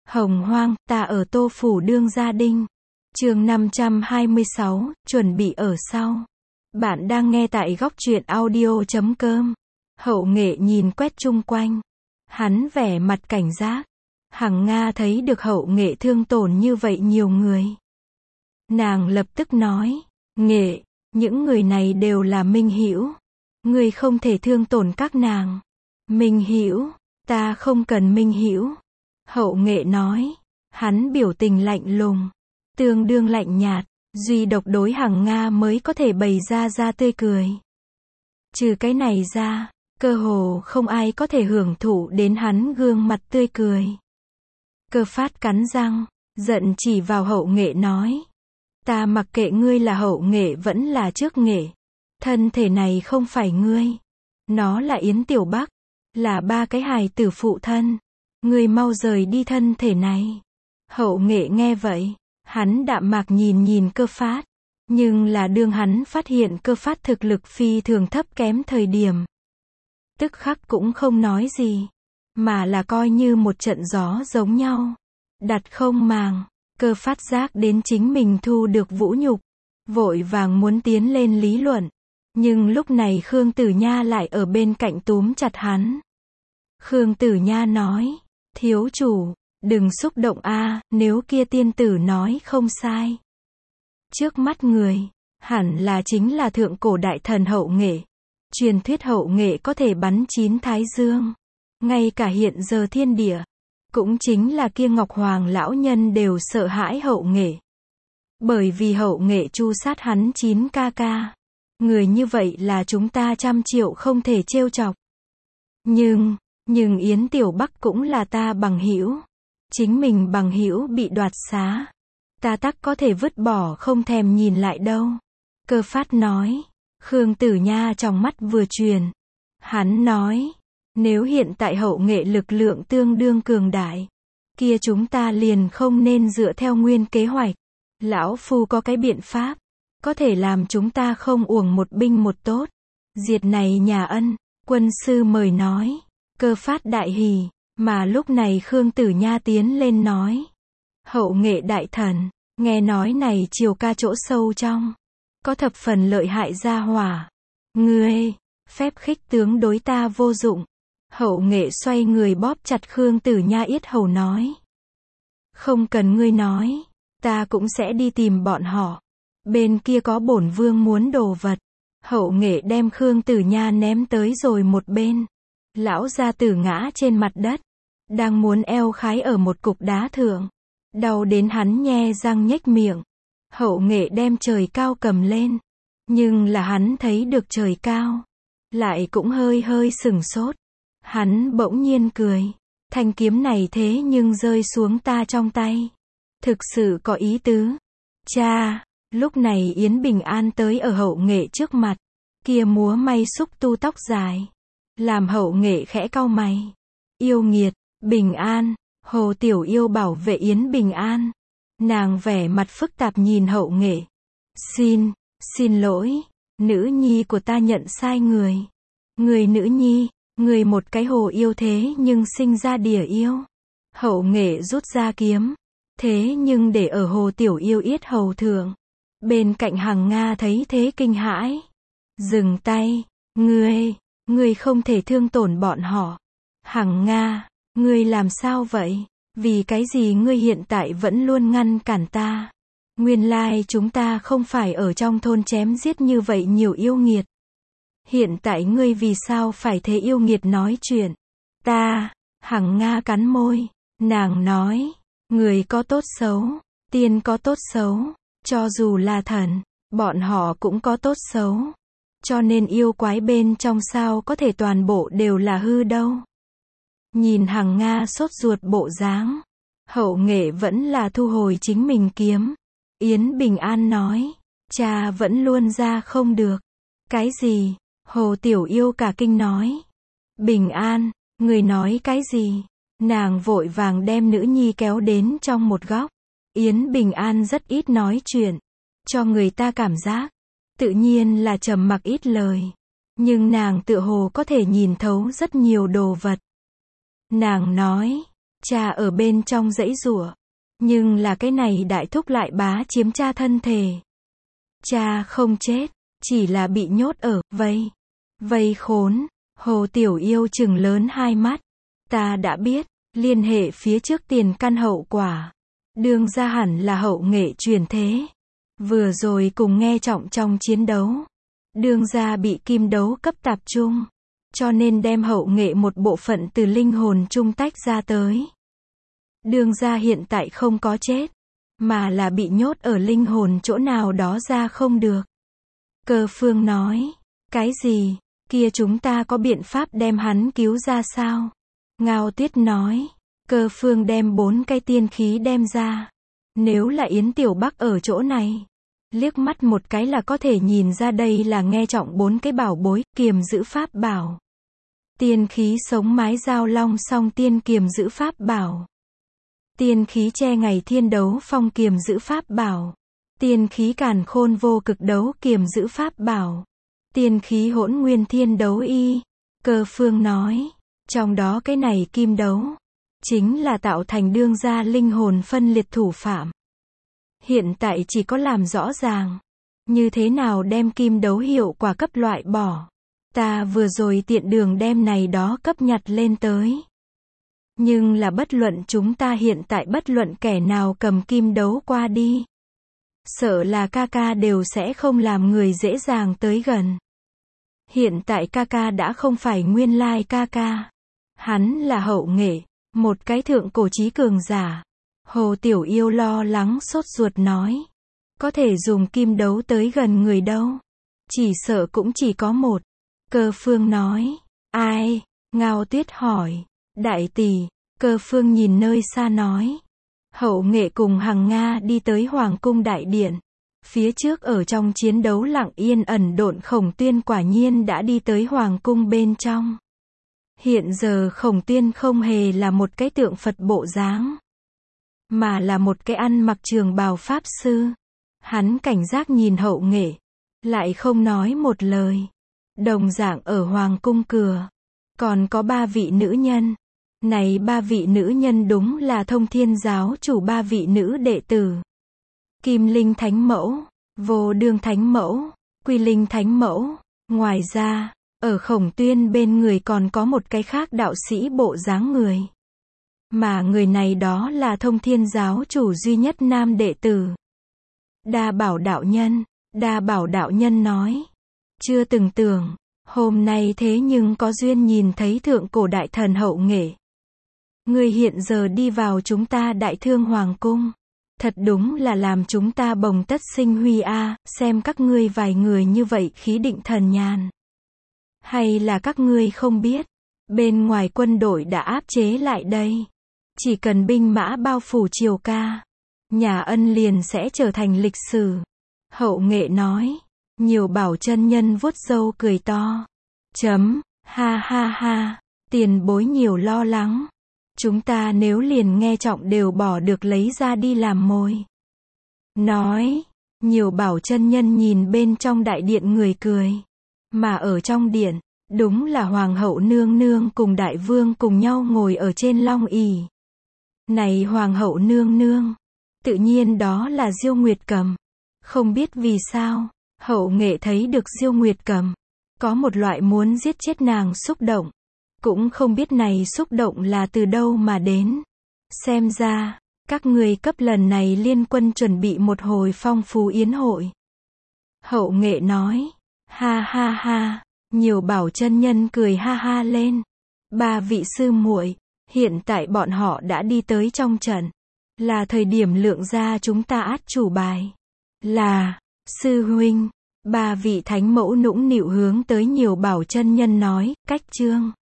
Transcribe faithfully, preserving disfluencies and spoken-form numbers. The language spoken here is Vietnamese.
Hồng hoang, ta ở Tô Phủ đương gia đinh. Chương năm trăm hai mươi sáu, chuẩn bị ở sau. Bạn đang nghe tại góc truyện audio chấm com. Hậu Nghệ nhìn quét chung quanh. Hắn vẻ mặt cảnh giác. Hằng Nga thấy được Hậu Nghệ thương tổn như vậy nhiều người. Nàng lập tức nói, Nghệ, những người này đều là minh hữu. Ngươi không thể thương tổn các nàng. Minh hữu, ta không cần minh hữu. Hậu Nghệ nói, hắn biểu tình lạnh lùng, tương đương lạnh nhạt, duy độc đối Hằng Nga mới có thể bày ra ra tươi cười. Trừ cái này ra, cơ hồ không ai có thể hưởng thụ đến hắn gương mặt tươi cười. Cơ Phát cắn răng, giận chỉ vào Hậu Nghệ nói, ta mặc kệ ngươi là Hậu Nghệ vẫn là Trước Nghệ, thân thể này không phải ngươi, nó là Yến Tiểu Bắc, là ba cái hài tử phụ thân. Ngươi mau rời đi thân thể này. Hậu Nghệ nghe vậy, hắn đạm mạc nhìn nhìn Cơ Phát, nhưng là đương hắn phát hiện Cơ Phát thực lực phi thường thấp kém thời điểm, tức khắc cũng không nói gì, mà là coi như một trận gió giống nhau, đặt không màng. Cơ Phát giác đến chính mình thu được vũ nhục, vội vàng muốn tiến lên lý luận, nhưng lúc này Khương Tử Nha lại ở bên cạnh túm chặt hắn. Khương Tử Nha nói, thiếu chủ, đừng xúc động a, nếu kia tiên tử nói không sai. Trước mắt người, hẳn là chính là thượng cổ đại thần Hậu Nghệ. Truyền thuyết Hậu Nghệ có thể bắn chín thái dương. Ngay cả hiện giờ thiên địa, cũng chính là kia Ngọc Hoàng lão nhân đều sợ hãi Hậu Nghệ. Bởi vì Hậu Nghệ tru sát hắn chín ca ca. Người như vậy là chúng ta trăm triệu không thể trêu chọc. Nhưng... Nhưng Yến Tiểu Bắc cũng là ta bằng hữu. Chính mình bằng hữu bị đoạt xá, ta tắc có thể vứt bỏ không thèm nhìn lại đâu. Cơ Phát nói. Khương Tử Nha trong mắt vừa truyền. Hắn nói, nếu hiện tại Hậu Nghệ lực lượng tương đương cường đại, kia chúng ta liền không nên dựa theo nguyên kế hoạch. Lão Phu có cái biện pháp, có thể làm chúng ta không uổng một binh một tốt. Diệt này nhà ân, quân sư mời nói. Cơ Phát đại hỉ, mà lúc này Khương Tử Nha tiến lên nói. Hậu Nghệ đại thần, nghe nói này Triều ca chỗ sâu trong, có thập phần lợi hại gia hỏa. Ngươi, phép khích tướng đối ta vô dụng. Hậu Nghệ xoay người bóp chặt Khương Tử Nha yết hầu nói. Không cần ngươi nói, ta cũng sẽ đi tìm bọn họ. Bên kia có bổn vương muốn đồ vật. Hậu Nghệ đem Khương Tử Nha ném tới rồi một bên. Lão gia tử ngã trên mặt đất, đang muốn eo khái ở một cục đá thượng, đau đến hắn nhe răng nhếch miệng. Hậu Nghệ đem trời cao cầm lên, nhưng là hắn thấy được trời cao, lại cũng hơi hơi sửng sốt. Hắn bỗng nhiên cười, thanh kiếm này thế nhưng rơi xuống ta trong tay, thực sự có ý tứ. Cha, lúc này Yến Bình An tới ở Hậu Nghệ trước mặt, kia múa may xúc tu tóc dài, làm Hậu Nghệ khẽ cau mày. Yêu nghiệt, Bình An, Hồ Tiểu Yêu bảo vệ Yến Bình An. Nàng vẻ mặt phức tạp nhìn Hậu Nghệ. Xin, xin lỗi, nữ nhi của ta nhận sai người. Người nữ nhi, người một cái hồ yêu thế nhưng sinh ra đỉa yêu. Hậu Nghệ rút ra kiếm, thế nhưng để ở Hồ Tiểu Yêu yết hầu thượng. Bên cạnh Hằng Nga thấy thế kinh hãi. Dừng tay, ngươi... Ngươi không thể thương tổn bọn họ. Hằng Nga, ngươi làm sao vậy? Vì cái gì ngươi hiện tại vẫn luôn ngăn cản ta? Nguyên lai chúng ta không phải ở trong thôn chém giết như vậy nhiều yêu nghiệt. Hiện tại ngươi vì sao phải thế yêu nghiệt nói chuyện? Ta, Hằng Nga cắn môi, nàng nói, người có tốt xấu, tiên có tốt xấu, cho dù là thần, bọn họ cũng có tốt xấu. Cho nên yêu quái bên trong sao có thể toàn bộ đều là hư đâu. Nhìn Hằng Nga sốt ruột bộ dáng, Hậu Nghệ vẫn là thu hồi chính mình kiếm. Yến Bình An nói, cha vẫn luôn ra không được. Cái gì? Hồ Tiểu Yêu cả kinh nói. Bình An, người nói cái gì? Nàng vội vàng đem nữ nhi kéo đến trong một góc. Yến Bình An rất ít nói chuyện, cho người ta cảm giác tự nhiên là trầm mặc ít lời, nhưng nàng tựa hồ có thể nhìn thấu rất nhiều đồ vật. Nàng nói, Cha ở bên trong giãy giụa, nhưng là cái này đại thúc lại bá chiếm cha thân thể. Cha không chết, chỉ là bị nhốt ở vây. Vây khốn. Hồ Tiểu Yêu trừng lớn hai mắt. Ta đã biết, liên hệ phía trước tiền căn hậu quả. Đương gia hẳn là hậu nghệ truyền thế. Vừa rồi cùng nghe trọng trong chiến đấu. Đương gia bị kim đấu cấp tạp trung. Cho nên đem hậu nghệ một bộ phận từ linh hồn trung tách ra tới. Đương gia hiện tại không có chết. Mà là bị nhốt ở linh hồn chỗ nào đó ra không được. Cơ Phương nói. Cái gì? Kia chúng ta có biện pháp đem hắn cứu ra sao? Ngao Tuyết nói. Cơ Phương đem bốn cái tiên khí đem ra. Nếu là Yến Tiểu Bắc ở chỗ này, liếc mắt một cái là có thể nhìn ra đây là nghe trọng bốn cái bảo bối, kiềm giữ pháp bảo. Tiên khí sống mái giao long song tiên kiềm giữ pháp bảo. Tiên khí che ngày thiên đấu phong kiềm giữ pháp bảo. Tiên khí càn khôn vô cực đấu kiềm giữ pháp bảo. Tiên khí hỗn nguyên thiên đấu y. Cơ Phương nói. Trong đó cái này kim đấu. Chính là tạo thành đương gia linh hồn phân liệt thủ phạm. Hiện tại chỉ có làm rõ ràng. Như thế nào đem kim đấu hiệu quả cấp loại bỏ. Ta vừa rồi tiện đường đem này đó cấp nhặt lên tới. Nhưng là bất luận chúng ta hiện tại bất luận kẻ nào cầm kim đấu qua đi. Sợ là ca ca đều sẽ không làm người dễ dàng tới gần. Hiện tại ca ca đã không phải nguyên lai ca ca. Hắn là hậu nghệ, một cái thượng cổ chí cường giả. Hồ Tiểu Yêu lo lắng sốt ruột nói. Có thể dùng kim đấu tới gần người đâu. Chỉ sợ cũng chỉ có một. Cơ Phương nói. Ai? Ngao Tuyết hỏi. Đại tỷ. Cơ Phương nhìn nơi xa nói. Hậu nghệ cùng Hằng Nga đi tới Hoàng cung đại điện. Phía trước ở trong chiến đấu lặng yên ẩn độn Khổng Tuyên quả nhiên đã đi tới Hoàng cung bên trong. Hiện giờ Khổng Tuyên không hề là một cái tượng Phật bộ dáng, mà là một cái ăn mặc trường bào pháp sư. Hắn cảnh giác nhìn hậu nghệ, lại không nói một lời. Đồng dạng ở Hoàng cung cửa, còn có ba vị nữ nhân. Này ba vị nữ nhân đúng là Thông Thiên giáo chủ ba vị nữ đệ tử. Kim Linh Thánh Mẫu, Vô Đương Thánh Mẫu, Quy Linh Thánh Mẫu. Ngoài ra, ở Khổng Tuyên bên người còn có một cái khác đạo sĩ bộ dáng người. Mà người này đó là Thông Thiên giáo chủ duy nhất nam đệ tử. Đa Bảo đạo nhân. Đa Bảo đạo nhân nói. Chưa từng tưởng, hôm nay thế nhưng có duyên nhìn thấy thượng cổ đại thần hậu nghệ. Người hiện giờ đi vào chúng ta Đại Thương Hoàng cung. Thật đúng là làm chúng ta bồng tất sinh huy a, xem các ngươi vài người như vậy khí định thần nhàn. Hay là các ngươi không biết, bên ngoài quân đội đã áp chế lại đây. Chỉ cần binh mã bao phủ Triều ca, nhà Ân liền sẽ trở thành lịch sử. Hậu nghệ nói. Nhiều Bảo chân nhân vuốt râu cười to. Chấm, ha ha ha, tiền bối nhiều lo lắng. Chúng ta nếu liền nghe trọng đều bỏ được lấy ra đi làm mồi. Nói, Nhiều Bảo chân nhân nhìn bên trong đại điện người cười. Mà ở trong điện, đúng là Hoàng hậu nương nương cùng đại vương cùng nhau ngồi ở trên long ỷ. Này Hoàng hậu nương nương, tự nhiên đó là Diêu Nguyệt Cầm. Không biết vì sao, hậu nghệ thấy được Diêu Nguyệt Cầm, có một loại muốn giết chết nàng xúc động. Cũng không biết này xúc động là từ đâu mà đến. Xem ra, các người cấp lần này liên quân chuẩn bị một hồi phong phú yến hội. Hậu nghệ nói. Ha ha ha. Nhiều Bảo chân nhân cười ha ha lên. Ba vị sư muội, hiện tại bọn họ đã đi tới trong trận. Là thời điểm lượng ra chúng ta át chủ bài. Là, sư huynh. Ba vị thánh mẫu nũng nịu hướng tới Nhiều Bảo chân nhân nói, cách chương.